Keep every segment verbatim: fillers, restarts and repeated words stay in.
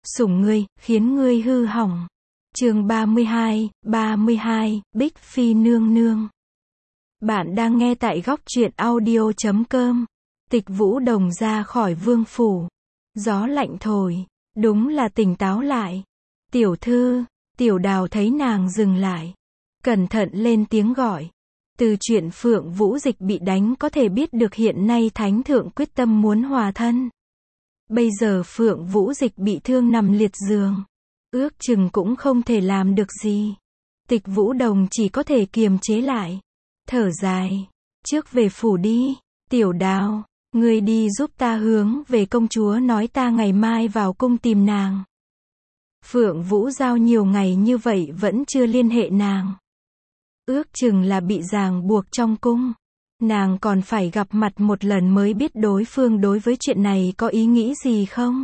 sủng ngươi, khiến ngươi hư hỏng. Chương ba mươi hai, ba mươi hai, Bích Phi nương nương. Bạn đang nghe tại góc truyện audio chấm com. Tịch Vũ Đồng ra khỏi vương phủ. Gió lạnh thổi, đúng là tỉnh táo lại. Tiểu thư, Tiểu Đào thấy nàng dừng lại. Cẩn thận lên tiếng gọi. Từ chuyện Phượng Vũ Dịch bị đánh có thể biết được hiện nay Thánh Thượng quyết tâm muốn hòa thân. Bây giờ Phượng Vũ Dịch bị thương nằm liệt giường. Ước chừng cũng không thể làm được gì. Tịch Vũ Đồng chỉ có thể kiềm chế lại. Thở dài. Trước về phủ đi. Tiểu Đào, ngươi đi giúp ta hướng về công chúa nói ta ngày mai vào cung tìm nàng. Phượng Vũ Giao nhiều ngày như vậy vẫn chưa liên hệ nàng. Ước chừng là bị ràng buộc trong cung. Nàng còn phải gặp mặt một lần mới biết đối phương đối với chuyện này có ý nghĩ gì không?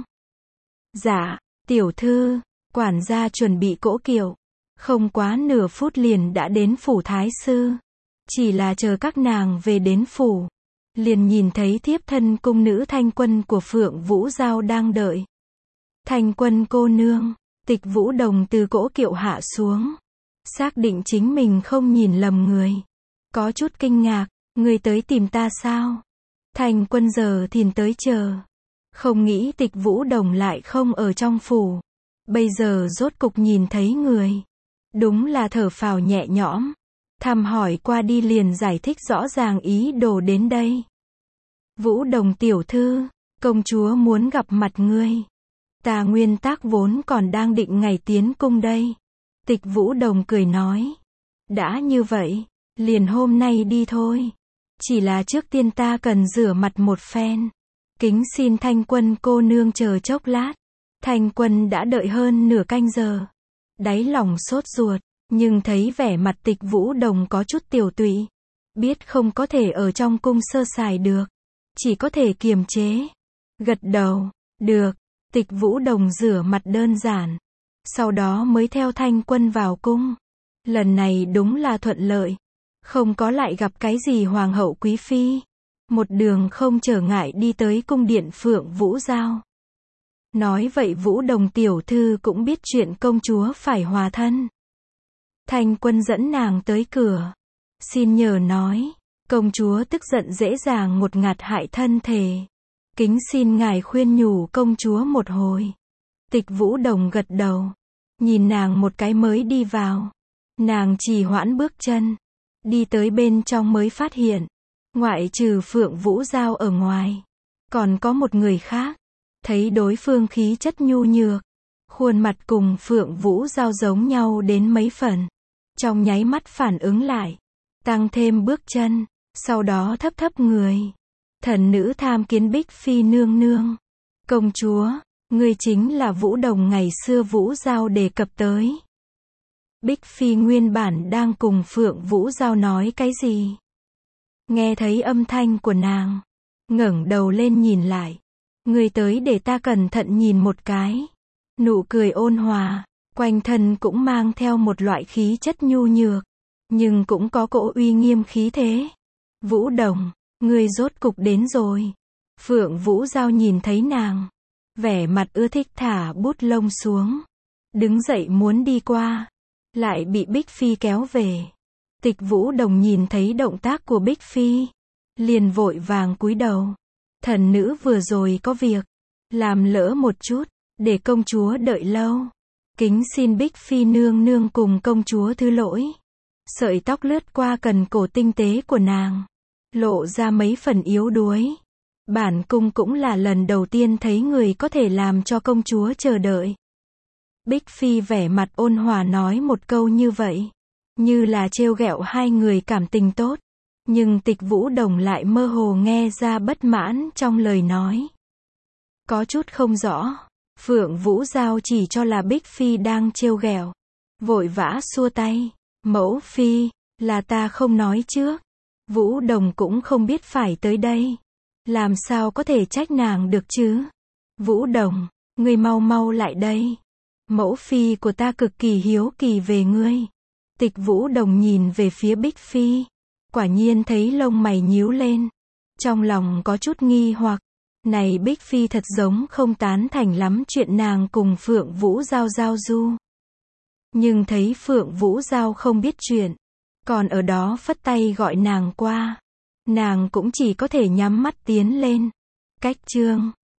Dạ, tiểu thư, quản gia chuẩn bị cỗ kiệu. Không quá nửa phút liền đã đến phủ thái sư. Chỉ là chờ các nàng về đến phủ. Liền nhìn thấy thiếp thân cung nữ Thanh Quân của Phượng Vũ Giao đang đợi. Thanh Quân cô nương, Tịch Vũ Đồng từ cỗ kiệu hạ xuống. Xác định chính mình không nhìn lầm người. Có chút kinh ngạc, ngươi tới tìm ta sao? Thanh Quân giờ thìn tới chờ. Không nghĩ Tịch Vũ Đồng lại không ở trong phủ. Bây giờ rốt cục nhìn thấy người. Đúng là thở phào nhẹ nhõm. Thăm hỏi qua đi liền giải thích rõ ràng ý đồ đến đây. Vũ Đồng tiểu thư, công chúa muốn gặp mặt ngươi. Ta nguyên tắc vốn còn đang định ngày tiến cung đây. Tịch Vũ Đồng cười nói. Đã như vậy, liền hôm nay đi thôi. Chỉ là trước tiên ta cần rửa mặt một phen. Kính xin Thanh Quân cô nương chờ chốc lát. Thanh Quân đã đợi hơn nửa canh giờ. Đáy lòng sốt ruột, nhưng thấy vẻ mặt Tịch Vũ Đồng có chút tiểu tụy. Biết không có thể ở trong cung sơ sài được. Chỉ có thể kiềm chế. Gật đầu, được. Tịch Vũ Đồng rửa mặt đơn giản. Sau đó mới theo Thanh Quân vào cung. Lần này đúng là thuận lợi. Không có lại gặp cái gì hoàng hậu quý phi. Một đường không trở ngại đi tới cung điện Phượng Vũ Giao. Nói vậy Vũ Đồng tiểu thư cũng biết chuyện công chúa phải hòa thân. Thanh Quân dẫn nàng tới cửa. Xin nhờ nói, công chúa tức giận dễ dàng ngột ngạt hại thân thể. Kính xin ngài khuyên nhủ công chúa một hồi. Tịch Vũ Đồng gật đầu. Nhìn nàng một cái mới đi vào. Nàng trì hoãn bước chân. Đi tới bên trong mới phát hiện. Ngoại trừ Phượng Vũ Giao ở ngoài. Còn có một người khác. Thấy đối phương khí chất nhu nhược. Khuôn mặt cùng Phượng Vũ Giao giống nhau đến mấy phần. Trong nháy mắt phản ứng lại. Tăng thêm bước chân. Sau đó thấp thấp người. Thần nữ tham kiến Bích Phi nương nương. Công chúa, ngươi chính là Vũ Đồng ngày xưa Vũ Giao đề cập tới. Bích Phi nguyên bản đang cùng Phượng Vũ Giao nói cái gì? Nghe thấy âm thanh của nàng. Ngẩng đầu lên nhìn lại. Ngươi tới để ta cẩn thận nhìn một cái. Nụ cười ôn hòa. Quanh thân cũng mang theo một loại khí chất nhu nhược. Nhưng cũng có cỗ uy nghiêm khí thế. Vũ Đồng, ngươi rốt cục đến rồi. Phượng Vũ Giao nhìn thấy nàng. Vẻ mặt ưa thích thả bút lông xuống. Đứng dậy muốn đi qua. Lại bị Bích Phi kéo về. Tịch Vũ Đồng nhìn thấy động tác của Bích Phi. Liền vội vàng cúi đầu. Thần nữ vừa rồi có việc. Làm lỡ một chút. Để công chúa đợi lâu. Kính xin Bích Phi nương nương cùng công chúa thứ lỗi. Sợi tóc lướt qua cần cổ tinh tế của nàng. Lộ ra mấy phần yếu đuối. Bản cung cũng là lần đầu tiên thấy người có thể làm cho công chúa chờ đợi. Bích Phi vẻ mặt ôn hòa nói một câu như vậy. Như là trêu ghẹo hai người cảm tình tốt. Nhưng Tịch Vũ Đồng lại mơ hồ nghe ra bất mãn trong lời nói. Có chút không rõ. Phượng Vũ Giao chỉ cho là Bích Phi đang trêu ghẹo. Vội vã xua tay. Mẫu Phi, là ta không nói trước. Vũ Đồng cũng không biết phải tới đây. Làm sao có thể trách nàng được chứ? Vũ Đồng, ngươi mau mau lại đây. Mẫu Phi của ta cực kỳ hiếu kỳ về ngươi. Tịch Vũ Đồng nhìn về phía Bích Phi. Quả nhiên thấy lông mày nhíu lên. Trong lòng có chút nghi hoặc. Này Bích Phi thật giống không tán thành lắm chuyện nàng cùng Phượng Vũ Giao giao du. Nhưng thấy Phượng Vũ Giao không biết chuyện, còn ở đó phất tay gọi nàng qua. Nàng cũng chỉ có thể nhắm mắt tiến lên. Cách chương